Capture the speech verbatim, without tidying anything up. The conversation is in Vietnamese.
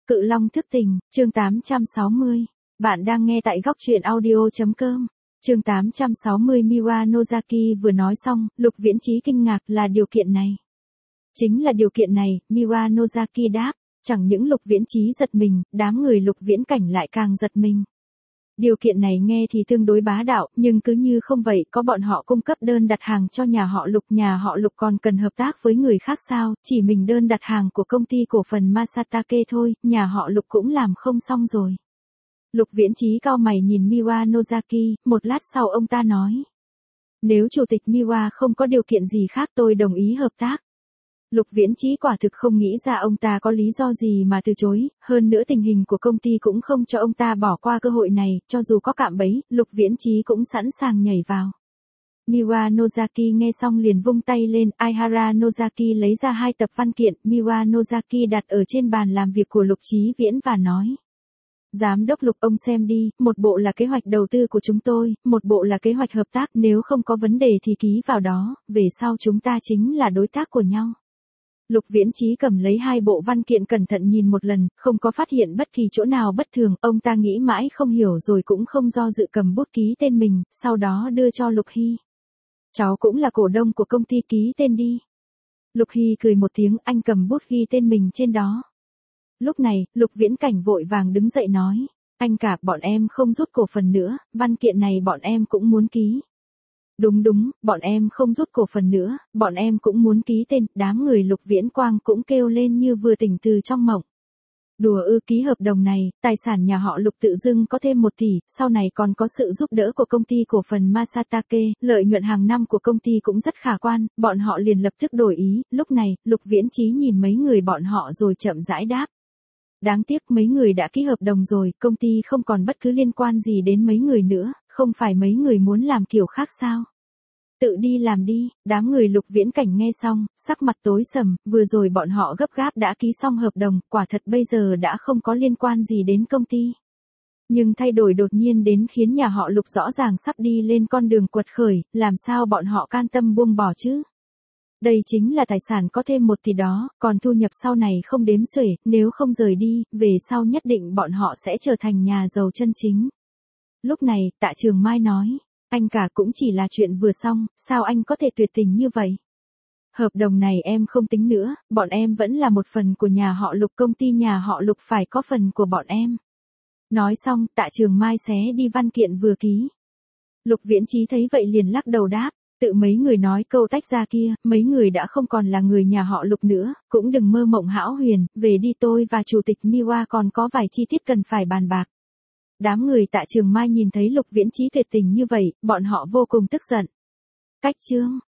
Cự Long thức tình, chương tám trăm sáu mươi. Bạn đang nghe tại góc truyện audio.com. Chương tám trăm sáu mươi. Miwa Nozaki vừa nói xong, Lục Viễn Chí kinh ngạc là điều kiện này. Chính là điều kiện này, Miwa Nozaki đáp. Chẳng những Lục Viễn Chí giật mình, đám người Lục Viễn Cảnh lại càng giật mình. Điều kiện này nghe thì tương đối bá đạo, nhưng cứ như không vậy, có bọn họ cung cấp đơn đặt hàng cho nhà họ Lục, nhà họ Lục còn cần hợp tác với người khác sao, chỉ mình đơn đặt hàng của công ty cổ phần Masatake thôi, nhà họ Lục cũng làm không xong rồi. Lục Viễn Chí cau mày nhìn Miwa Nozaki, một lát sau ông ta nói. Nếu chủ tịch Miwa không có điều kiện gì khác tôi đồng ý hợp tác. Lục Viễn Chí quả thực không nghĩ ra ông ta có lý do gì mà từ chối, hơn nữa tình hình của công ty cũng không cho ông ta bỏ qua cơ hội này, cho dù có cạm bẫy, Lục Viễn Chí cũng sẵn sàng nhảy vào. Miwa Nozaki nghe xong liền vung tay lên, Aihara Nozaki lấy ra hai tập văn kiện, Miwa Nozaki đặt ở trên bàn làm việc của Lục Chí Viễn và nói. Giám đốc Lục ông xem đi, một bộ là kế hoạch đầu tư của chúng tôi, một bộ là kế hoạch hợp tác, nếu không có vấn đề thì ký vào đó, về sau chúng ta chính là đối tác của nhau. Lục Viễn Chí cầm lấy hai bộ văn kiện cẩn thận nhìn một lần, không có phát hiện bất kỳ chỗ nào bất thường, ông ta nghĩ mãi không hiểu rồi cũng không do dự cầm bút ký tên mình, sau đó đưa cho Lục Hy. Cháu cũng là cổ đông của công ty, ký tên đi. Lục Hy cười một tiếng, anh cầm bút ghi tên mình trên đó. Lúc này, Lục Viễn Cảnh vội vàng đứng dậy nói, anh cả, bọn em không rút cổ phần nữa, văn kiện này bọn em cũng muốn ký. Đúng đúng, bọn em không rút cổ phần nữa, bọn em cũng muốn ký tên, đám người Lục Viễn Quang cũng kêu lên như vừa tỉnh từ trong mộng. Đùa ư, ký hợp đồng này, tài sản nhà họ Lục tự dưng có thêm một tỷ, sau này còn có sự giúp đỡ của công ty cổ phần Masatake, lợi nhuận hàng năm của công ty cũng rất khả quan, bọn họ liền lập tức đổi ý, lúc này, Lục Viễn Chí nhìn mấy người bọn họ rồi chậm rãi đáp. Đáng tiếc mấy người đã ký hợp đồng rồi, công ty không còn bất cứ liên quan gì đến mấy người nữa, không phải mấy người muốn làm kiểu khác sao? Tự đi làm đi, đám người Lục Viễn Cảnh nghe xong, sắc mặt tối sầm, vừa rồi bọn họ gấp gáp đã ký xong hợp đồng, quả thật bây giờ đã không có liên quan gì đến công ty. Nhưng thay đổi đột nhiên đến khiến nhà họ Lục rõ ràng sắp đi lên con đường quật khởi, làm sao bọn họ can tâm buông bỏ chứ? Đây chính là tài sản có thêm một tỷ đó, còn thu nhập sau này không đếm xuể, nếu không rời đi, về sau nhất định bọn họ sẽ trở thành nhà giàu chân chính. Lúc này, Tạ Trường Mai nói, anh cả cũng chỉ là chuyện vừa xong, sao anh có thể tuyệt tình như vậy? Hợp đồng này em không tính nữa, bọn em vẫn là một phần của nhà họ Lục, công ty nhà họ Lục phải có phần của bọn em. Nói xong, Tạ Trường Mai xé đi văn kiện vừa ký. Lục Viễn Chí thấy vậy liền lắc đầu đáp. Tự mấy người nói câu tách ra kia, mấy người đã không còn là người nhà họ Lục nữa, cũng đừng mơ mộng hão huyền, về đi, tôi và chủ tịch Miwa còn có vài chi tiết cần phải bàn bạc. Đám người Tạ Trường Mai nhìn thấy Lục Viễn Chí tuyệt tình như vậy, bọn họ vô cùng tức giận. Cách chương